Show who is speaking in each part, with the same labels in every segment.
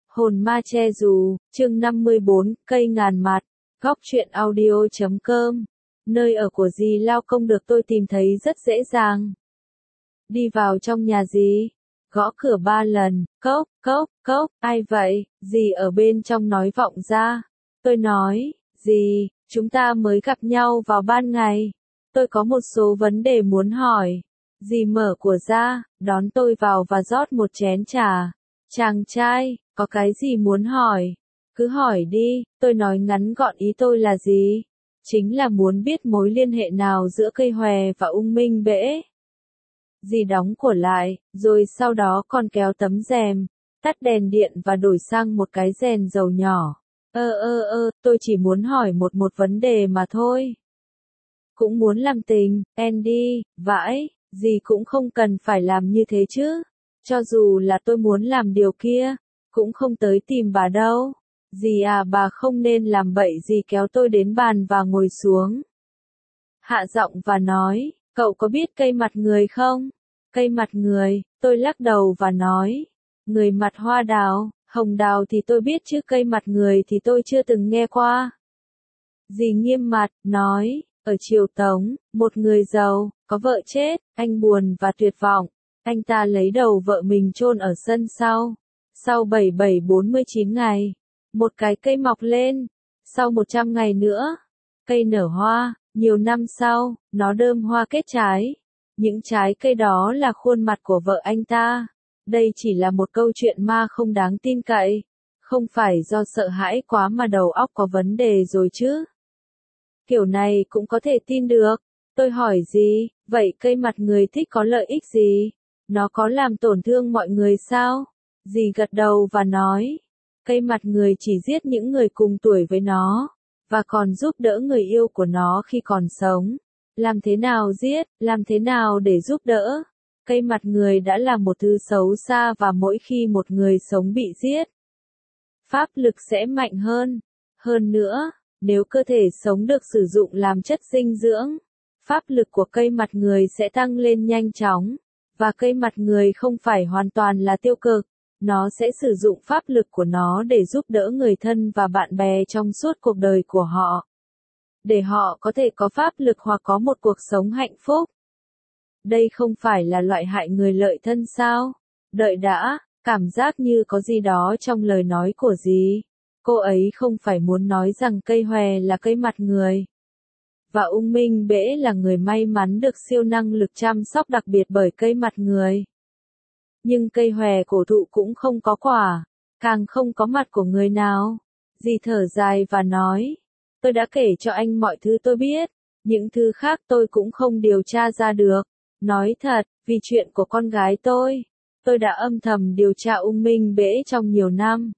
Speaker 1: Hồn ma che dù, chương 54, cây ngàn mặt, góc truyện audio.com. Nơi ở của dì Lao Công được tôi tìm thấy rất dễ dàng. Đi vào trong nhà dì, gõ cửa 3 lần, cốc, cốc, cốc, ai vậy, dì ở bên trong nói vọng ra. Tôi nói, dì, chúng ta mới gặp nhau vào ban ngày. Tôi có một số vấn đề muốn hỏi. Dì mở cửa ra, đón tôi vào và rót một chén trà. Chàng trai, có cái gì muốn hỏi? Cứ hỏi đi, tôi nói ngắn gọn ý tôi là gì? Chính là muốn biết mối liên hệ nào giữa cây hòe và ung minh bễ. Dì đóng cửa lại, rồi sau đó còn kéo tấm rèm, tắt đèn điện và đổi sang một cái rèn dầu nhỏ. Tôi chỉ muốn hỏi một vấn đề mà thôi. Cũng muốn làm tình, Andy, vãi, dì cũng không cần phải làm như thế chứ. Cho dù là tôi muốn làm điều kia, cũng không tới tìm bà đâu. Dì à, bà không nên làm bậy. Dì kéo tôi đến bàn và ngồi xuống. Hạ giọng và nói, cậu có biết cây mặt người không? Cây mặt người, tôi lắc đầu và nói, người mặt hoa đào, hồng đào thì tôi biết chứ cây mặt người thì tôi chưa từng nghe qua. Dì nghiêm mặt, nói, ở Triều Tống, một người giàu, có vợ chết, anh buồn và tuyệt vọng. Anh ta lấy đầu vợ mình chôn ở sân sau. Sau 7749 ngày, một cái cây mọc lên. Sau 100 ngày nữa, cây nở hoa. Nhiều năm sau, nó đơm hoa kết trái. Những trái cây đó là khuôn mặt của vợ anh ta. Đây chỉ là một câu chuyện ma không đáng tin cậy. Không phải do sợ hãi quá mà đầu óc có vấn đề rồi chứ. Kiểu này cũng có thể tin được. Tôi hỏi gì, vậy cây mặt người thích có lợi ích gì? Nó có làm tổn thương mọi người sao? Dì gật đầu và nói, cây mặt người chỉ giết những người cùng tuổi với nó, và còn giúp đỡ người yêu của nó khi còn sống. Làm thế nào giết, làm thế nào để giúp đỡ? Cây mặt người đã là một thứ xấu xa và mỗi khi một người sống bị giết, pháp lực sẽ mạnh hơn. Hơn nữa, nếu cơ thể sống được sử dụng làm chất dinh dưỡng, pháp lực của cây mặt người sẽ tăng lên nhanh chóng. Và cây mặt người không phải hoàn toàn là tiêu cực, nó sẽ sử dụng pháp lực của nó để giúp đỡ người thân và bạn bè trong suốt cuộc đời của họ. Để họ có thể có pháp lực hoặc có một cuộc sống hạnh phúc. Đây không phải là loại hại người lợi thân sao? Đợi đã, cảm giác như có gì đó trong lời nói của dì. Cô ấy không phải muốn nói rằng cây hòe là cây mặt người. Và ung minh bễ là người may mắn được siêu năng lực chăm sóc đặc biệt bởi cây mặt người. Nhưng cây hòe cổ thụ cũng không có quả, càng không có mặt của người nào. Dì thở dài và nói, tôi đã kể cho anh mọi thứ tôi biết, những thứ khác tôi cũng không điều tra ra được. Nói thật, vì chuyện của con gái tôi đã âm thầm điều tra ung minh bễ trong nhiều năm.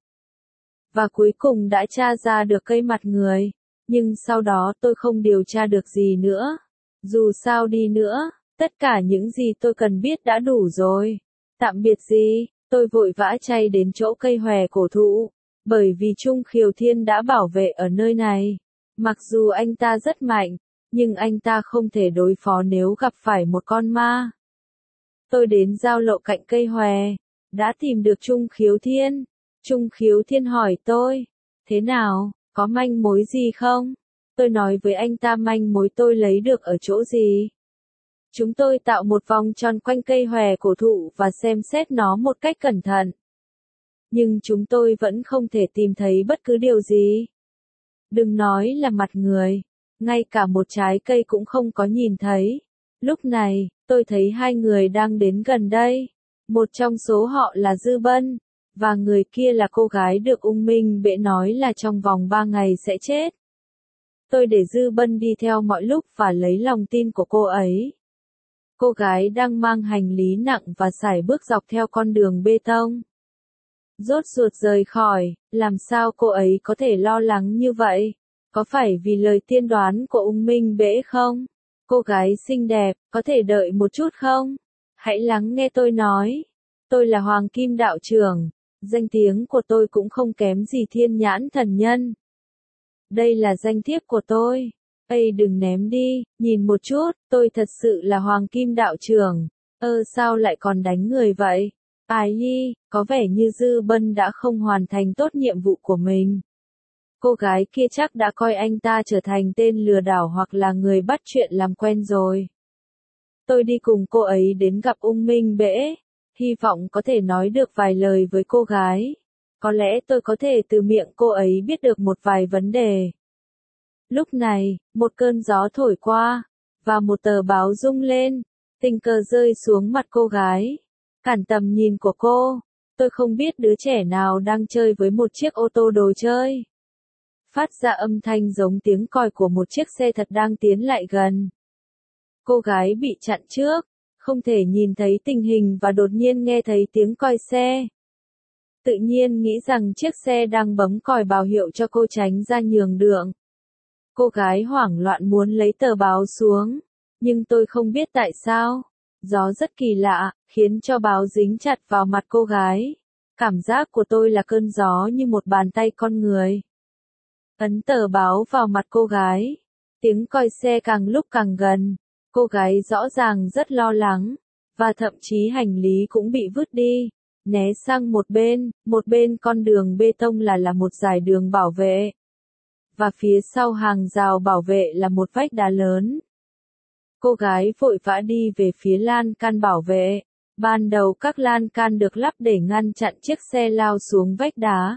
Speaker 1: Và cuối cùng đã tra ra được cây mặt người. Nhưng sau đó tôi không điều tra được gì nữa. Dù sao đi nữa, tất cả những gì tôi cần biết đã đủ rồi. Tạm biệt gì, tôi vội vã chạy đến chỗ cây hòe cổ thụ. Bởi vì Trung Khiếu Thiên đã bảo vệ ở nơi này. Mặc dù anh ta rất mạnh, nhưng anh ta không thể đối phó nếu gặp phải một con ma. Tôi đến giao lộ cạnh cây hòe, đã tìm được Trung Khiếu Thiên. Trung Khiếu Thiên hỏi tôi, thế nào? Có manh mối gì không? Tôi nói với anh ta manh mối tôi lấy được ở chỗ gì. Chúng tôi tạo một vòng tròn quanh cây hòe cổ thụ và xem xét nó một cách cẩn thận. Nhưng chúng tôi vẫn không thể tìm thấy bất cứ điều gì. Đừng nói là mặt người, ngay cả một trái cây cũng không có nhìn thấy. Lúc này, tôi thấy hai người đang đến gần đây. Một trong số họ là Dư Bân. Và người kia là cô gái được ung minh bễ nói là trong vòng 3 ngày sẽ chết. Tôi để Dư Bân đi theo mọi lúc và lấy lòng tin của cô ấy. Cô gái đang mang hành lý nặng và sải bước dọc theo con đường bê tông. Rốt ruột rời khỏi, làm sao cô ấy có thể lo lắng như vậy? Có phải vì lời tiên đoán của ung minh bễ không? Cô gái xinh đẹp, có thể đợi một chút không? Hãy lắng nghe tôi nói. Tôi là Hoàng Kim Đạo Trưởng. Danh tiếng của tôi cũng không kém gì Thiên Nhãn Thần Nhân. Đây là danh thiếp của tôi. Ây, đừng ném đi, nhìn một chút, tôi thật sự là Hoàng Kim Đạo Trưởng. Sao lại còn đánh người vậy? Ai hi, có vẻ như Dư Bân đã không hoàn thành tốt nhiệm vụ của mình. Cô gái kia chắc đã coi anh ta trở thành tên lừa đảo hoặc là người bắt chuyện làm quen rồi. Tôi đi cùng cô ấy đến gặp Ung Minh Bễ, hy vọng có thể nói được vài lời với cô gái. Có lẽ tôi có thể từ miệng cô ấy biết được một vài vấn đề. Lúc này, một cơn gió thổi qua, và một tờ báo rung lên, tình cờ rơi xuống mặt cô gái, cản tầm nhìn của cô. Tôi không biết đứa trẻ nào đang chơi với một chiếc ô tô đồ chơi. Phát ra âm thanh giống tiếng còi của một chiếc xe thật đang tiến lại gần. Cô gái bị chặn trước, không thể nhìn thấy tình hình và đột nhiên nghe thấy tiếng còi xe. Tự nhiên nghĩ rằng chiếc xe đang bấm còi báo hiệu cho cô tránh ra nhường đường. Cô gái hoảng loạn muốn lấy tờ báo xuống, nhưng tôi không biết tại sao. Gió rất kỳ lạ, khiến cho báo dính chặt vào mặt cô gái. Cảm giác của tôi là cơn gió như một bàn tay con người. Ấn tờ báo vào mặt cô gái. Tiếng còi xe càng lúc càng gần. Cô gái rõ ràng rất lo lắng, và thậm chí hành lý cũng bị vứt đi. Né sang một bên con đường bê tông là một dải đường bảo vệ. Và phía sau hàng rào bảo vệ là một vách đá lớn. Cô gái vội vã đi về phía lan can bảo vệ. Ban đầu các lan can được lắp để ngăn chặn chiếc xe lao xuống vách đá.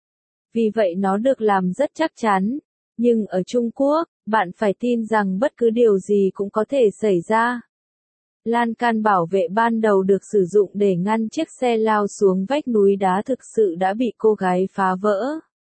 Speaker 1: Vì vậy nó được làm rất chắc chắn. Nhưng ở Trung Quốc, bạn phải tin rằng bất cứ điều gì cũng có thể xảy ra. Lan can bảo vệ ban đầu được sử dụng để ngăn chiếc xe lao xuống vách núi đá thực sự đã bị cô gái phá vỡ.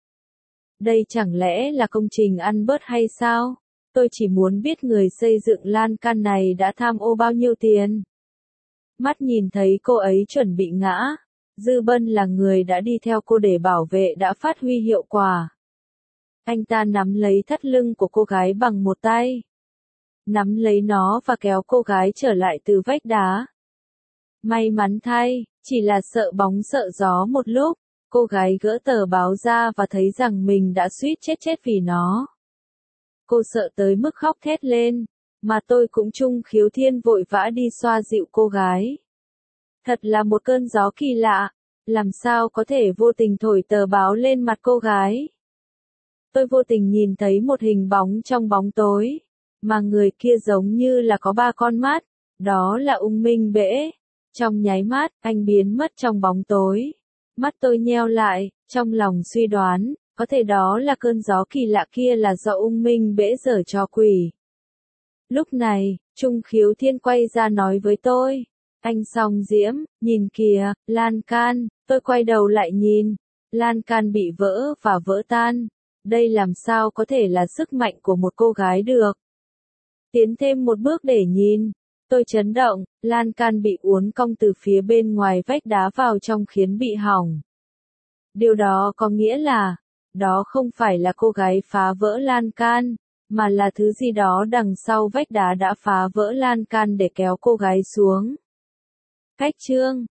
Speaker 1: Đây chẳng lẽ là công trình ăn bớt hay sao? Tôi chỉ muốn biết người xây dựng lan can này đã tham ô bao nhiêu tiền. Mắt nhìn thấy cô ấy chuẩn bị ngã. Dư Bân là người đã đi theo cô để bảo vệ đã phát huy hiệu quả. Anh ta nắm lấy thắt lưng của cô gái bằng một tay. Nắm lấy nó và kéo cô gái trở lại từ vách đá. May mắn thay, chỉ là sợ bóng sợ gió một lúc, cô gái gỡ tờ báo ra và thấy rằng mình đã suýt chết vì nó. Cô sợ tới mức khóc thét lên, mà tôi cũng Trung Khiếu Thiên vội vã đi xoa dịu cô gái. Thật là một cơn gió kỳ lạ, làm sao có thể vô tình thổi tờ báo lên mặt cô gái. Tôi vô tình nhìn thấy một hình bóng trong bóng tối, mà người kia giống như là có ba con mắt, đó là Ung Minh Bễ. Trong nháy mắt, anh biến mất trong bóng tối. Mắt tôi nheo lại, trong lòng suy đoán, có thể đó là cơn gió kỳ lạ kia là do Ung Minh Bễ giở trò quỷ. Lúc này, Trung Khiếu Thiên quay ra nói với tôi, anh Song Diễm, nhìn kìa, lan can. Tôi quay đầu lại nhìn, lan can bị vỡ và vỡ tan. Đây làm sao có thể là sức mạnh của một cô gái được. Tiến thêm một bước để nhìn, tôi chấn động, lan can bị uốn cong từ phía bên ngoài vách đá vào trong khiến bị hỏng. Điều đó có nghĩa là, đó không phải là cô gái phá vỡ lan can, mà là thứ gì đó đằng sau vách đá đã phá vỡ lan can để kéo cô gái xuống. Cách chương